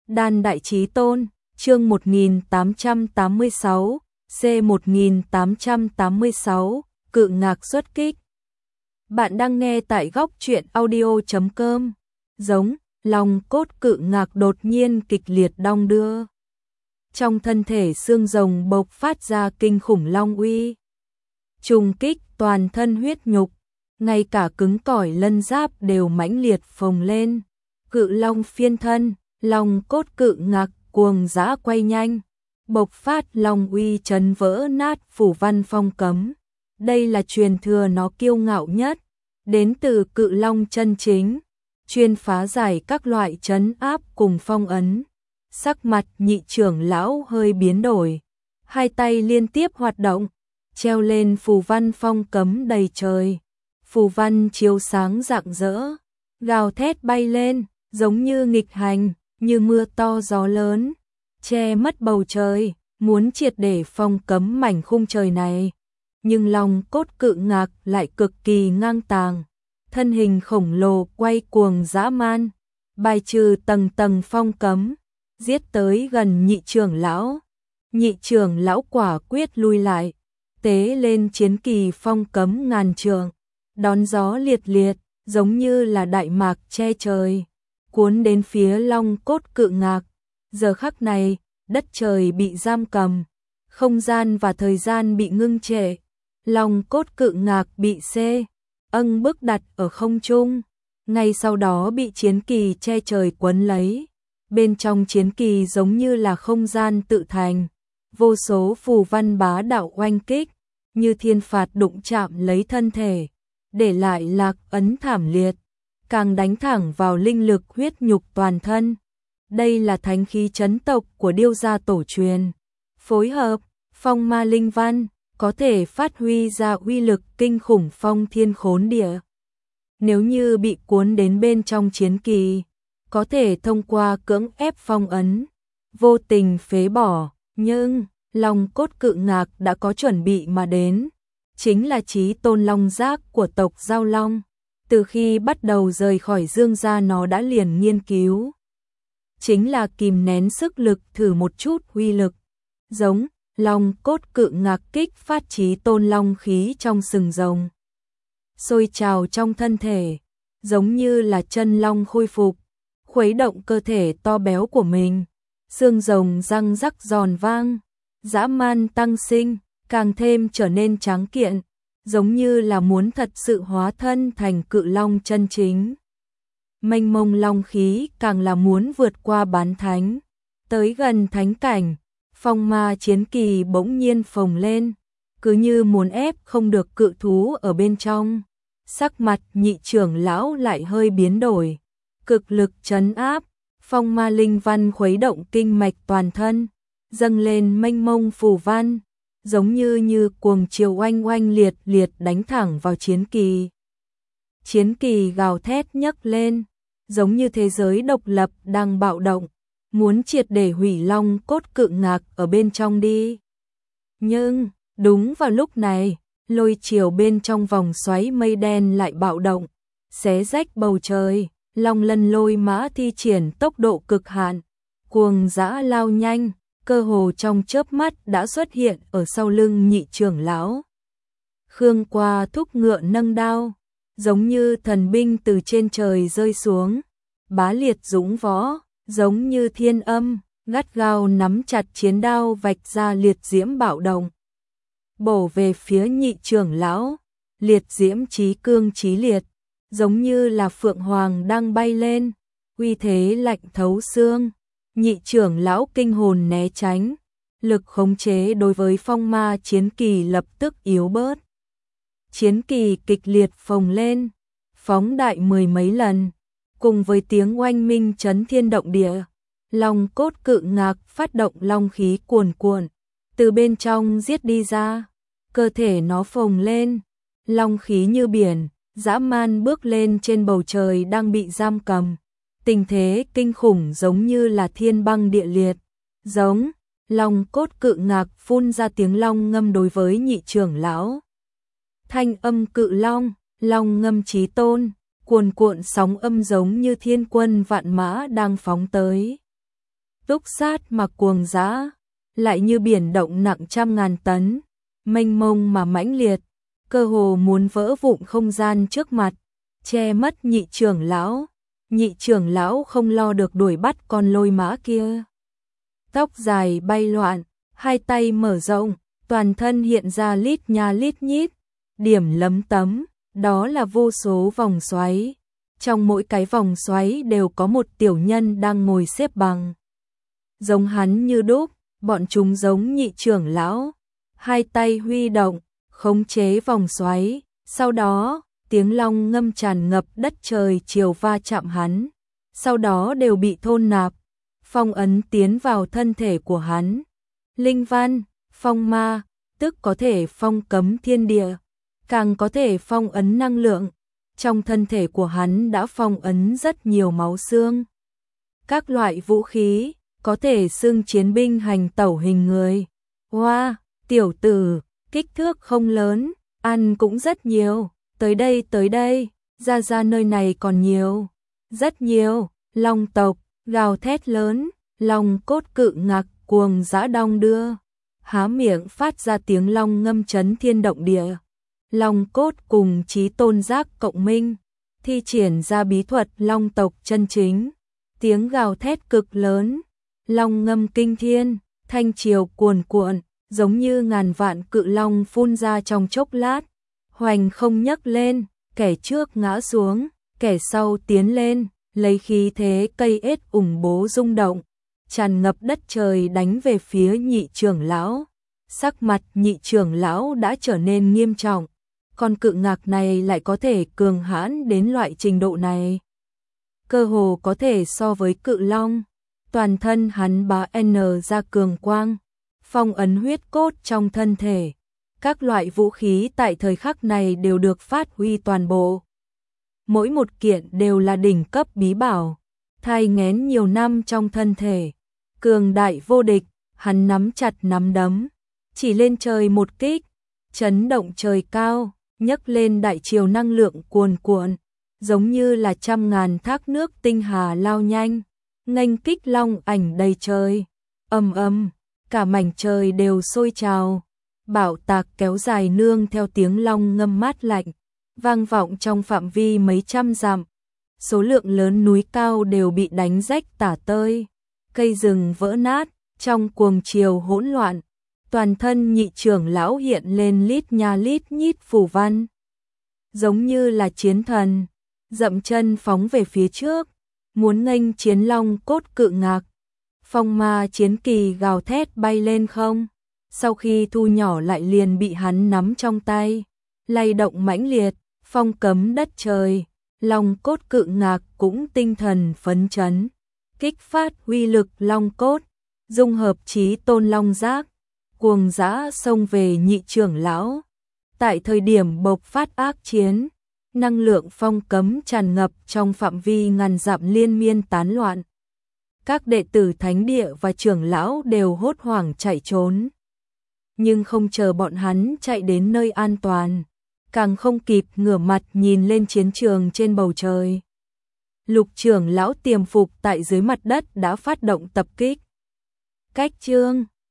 Đan Đại Chí Tôn, chương 1886, C1886, Cự Ngạc xuất kích. Bạn đang nghe tại góc truyện audio.com. Giống, lòng cốt cự ngạc đột nhiên kịch liệt đong đưa. Trong thân thể xương rồng bộc phát ra kinh khủng long uy. Trùng kích toàn thân huyết nhục, ngay cả cứng cỏi lân giáp đều mãnh liệt phồng lên. Cự long phiên thân, long cốt cự ngạc cuồng dã quay nhanh, bộc phát long uy chấn vỡ nát phủ văn phong cấm. Đây là truyền thừa nó kiêu ngạo nhất, đến từ cự long chân chính, chuyên phá giải các loại trấn áp cùng phong ấn. Sắc mặt Nhị trưởng lão hơi biến đổi, hai tay liên tiếp hoạt động, treo lên phù văn phong cấm đầy trời. Phù văn chiếu sáng rạng rỡ, gào thét bay lên, giống như nghịch hành, như mưa to gió lớn, che mất bầu trời, muốn triệt để phong cấm mảnh khung trời này. Nhưng long cốt cự ngạc lại cực kỳ ngang tàng, thân hình khổng lồ quay cuồng dã man, bài trừ tầng tầng phong cấm, giết tới gần Nhị trưởng lão. Nhị trưởng lão quả quyết lui lại, tế lên chiến kỳ phong cấm ngàn trượng, đón gió liệt liệt, giống như là đại mạc che trời, cuốn đến phía long cốt cự ngạc. Giờ khắc này, đất trời bị giam cầm, không gian và thời gian bị ngưng trệ, long cốt cự ngạc bị bức đặt ở không trung, ngay sau đó bị chiến kỳ che trời quấn lấy. Bên trong chiến kỳ giống như là không gian tự thành, vô số phù văn bá đạo oanh kích, như thiên phạt đụng chạm lấy thân thể, để lại lạc ấn thảm liệt, càng đánh thẳng vào linh lực huyết nhục toàn thân. Đây là thánh khí chấn tộc của Điêu gia tổ truyền, phối hợp phong ma linh văn, có thể phát huy ra uy lực kinh khủng phong thiên khốn địa. Nếu như bị cuốn đến bên trong chiến kỳ, có thể thông qua cưỡng ép phong ấn, vô tình phế bỏ, nhưng long cốt cự ngạc đã có chuẩn bị mà đến, chính là chí tôn long giác của tộc Giao Long. Từ khi bắt đầu rời khỏi Dương gia nó đã liền nghiên cứu, chính là kìm nén sức lực thử một chút uy lực. Giống, long cốt cự ngạc kích phát chí tôn long khí trong sừng rồng, sôi trào trong thân thể, giống như là chân long khôi phục, khuấy động cơ thể to béo của mình. Xương rồng răng rắc giòn vang, dã man tăng sinh, càng thêm trở nên tráng kiện, giống như là muốn thật sự hóa thân thành cự long chân chính. Mênh mông long khí càng là muốn vượt qua bán thánh, tới gần thánh cảnh. Phong ma chiến kỳ bỗng nhiên phồng lên, cứ như muốn ép không được cự thú ở bên trong. Sắc mặt Nhị trưởng lão lại hơi biến đổi, cực lực trấn áp, phong ma linh văn khuấy động kinh mạch toàn thân, dâng lên mênh mông phù văn, giống như cuồng chiều oanh oanh liệt liệt đánh thẳng vào chiến kỳ. Chiến kỳ gào thét nhấc lên, giống như thế giới độc lập đang bạo động, muốn triệt để hủy long cốt cự ngạc ở bên trong đi. Nhưng, đúng vào lúc này, lôi chiều bên trong vòng xoáy mây đen lại bạo động, xé rách bầu trời. Long lân lôi mã thi triển tốc độ cực hạn, cuồng dã lao nhanh, cơ hồ trong chớp mắt đã xuất hiện ở sau lưng Nhị trưởng lão. Khương Qua thúc ngựa nâng đao, giống như thần binh từ trên trời rơi xuống, bá liệt dũng võ, giống như thiên âm, gắt gao nắm chặt chiến đao vạch ra liệt diễm bạo động, bổ về phía Nhị trưởng lão. Liệt diễm chí cương chí liệt, giống như là phượng hoàng đang bay lên, uy thế lạnh thấu xương. Nhị trưởng lão kinh hồn né tránh, lực khống chế đối với phong ma chiến kỳ lập tức yếu bớt. Chiến kỳ kịch liệt phồng lên, phóng đại mười mấy lần, cùng với tiếng oanh minh chấn thiên động địa. Long cốt cự ngạc phát động long khí cuồn cuộn, từ bên trong giết đi ra, cơ thể nó phồng lên, long khí như biển, dã man bước lên trên bầu trời đang bị giam cầm. Tình thế kinh khủng giống như là thiên băng địa liệt. Giống, long cốt cự ngạc phun ra tiếng long ngâm đối với Nhị trưởng lão. Thanh âm cự long, long ngâm chí tôn, cuồn cuộn sóng âm giống như thiên quân vạn mã đang phóng tới. túc sát mà cuồng dã, lại như biển động nặng trăm ngàn tấn, mênh mông mà mãnh liệt, cơ hồ muốn vỡ vụn không gian trước mặt, che mất nhị trưởng lão. Nhị trưởng lão không lo được đuổi bắt con lôi mã kia. Tóc dài bay loạn, hai tay mở rộng, toàn thân hiện ra lít nha lít nhít, điểm lấm tấm, đó là vô số vòng xoáy. Trong mỗi cái vòng xoáy đều có một tiểu nhân đang ngồi xếp bằng. Giống hắn như đúc, bọn chúng giống nhị trưởng lão. Hai tay huy động, khống chế vòng xoáy, sau đó tiếng long ngâm tràn ngập đất trời chiều va chạm hắn, sau đó đều bị thôn nạp, phong ấn tiến vào thân thể của hắn. Linh văn, phong ma, tức có thể phong cấm thiên địa, càng có thể phong ấn năng lượng. Trong thân thể của hắn đã phong ấn rất nhiều máu xương. Các loại vũ khí, có thể xưng chiến binh hành tẩu hình người. Hoa, tiểu tử, kích thước không lớn, ăn cũng rất nhiều. Tới đây, ra nơi này còn nhiều, rất nhiều. Long tộc, gào thét lớn, long cốt cự ngạc cuồng dã đong đưa, há miệng phát ra tiếng long ngâm chấn thiên động địa. Long cốt cùng chí tôn giác cộng minh, thi triển ra bí thuật long tộc chân chính. Tiếng gào thét cực lớn, long ngâm kinh thiên, thanh triều cuồn cuộn, giống như ngàn vạn cự long phun ra trong chốc lát, hoành không nhấc lên, kẻ trước ngã xuống, kẻ sau tiến lên, lấy khí thế cây ết ủng bố rung động, tràn ngập đất trời đánh về phía nhị trưởng lão. Sắc mặt nhị trưởng lão đã trở nên nghiêm trọng, con cự ngạc này lại có thể cường hãn đến loại trình độ này. Cơ hồ có thể so với cự long, toàn thân hắn bá n ra cường quang, phong ấn huyết cốt trong thân thể. Các loại vũ khí tại thời khắc này đều được phát huy toàn bộ. Mỗi một kiện đều là đỉnh cấp bí bảo, thai nghén nhiều năm trong thân thể. Cường đại vô địch, hắn nắm chặt nắm đấm, chỉ lên trời một kích, chấn động trời cao, nhấc lên đại triều năng lượng cuồn cuộn, giống như là trăm ngàn thác nước tinh hà lao nhanh, nghênh kích long ảnh đầy trời. Ầm ầm, cả mảnh trời đều sôi trào. Bạo tạc kéo dài nương theo tiếng long ngâm mát lạnh, vang vọng trong phạm vi mấy trăm dặm. Số lượng lớn núi cao đều bị đánh rách tả tơi, cây rừng vỡ nát, trong cuồng chiều hỗn loạn. Toàn thân nhị trưởng lão hiện lên lít nha lít nhít phù văn, giống như là chiến thần, dậm chân phóng về phía trước, muốn nghênh chiến long cốt cự ngạc. Phong ma chiến kỳ gào thét bay lên không, sau khi thu nhỏ lại liền bị hắn nắm trong tay, lay động mãnh liệt, phong cấm đất trời. Long cốt cự ngạc cũng tinh thần phấn chấn, kích phát uy lực long cốt, dung hợp chí tôn long giác, cuồng dã xông về nhị trưởng lão. Tại thời điểm bộc phát ác chiến, năng lượng phong cấm tràn ngập trong phạm vi ngàn dặm liên miên tán loạn. Các đệ tử thánh địa và trưởng lão đều hốt hoảng chạy trốn. Nhưng không chờ bọn hắn chạy đến nơi an toàn, càng không kịp ngửa mặt nhìn lên chiến trường trên bầu trời. Lục trưởng lão tiềm phục tại dưới mặt đất đã phát động tập kích. Cách chương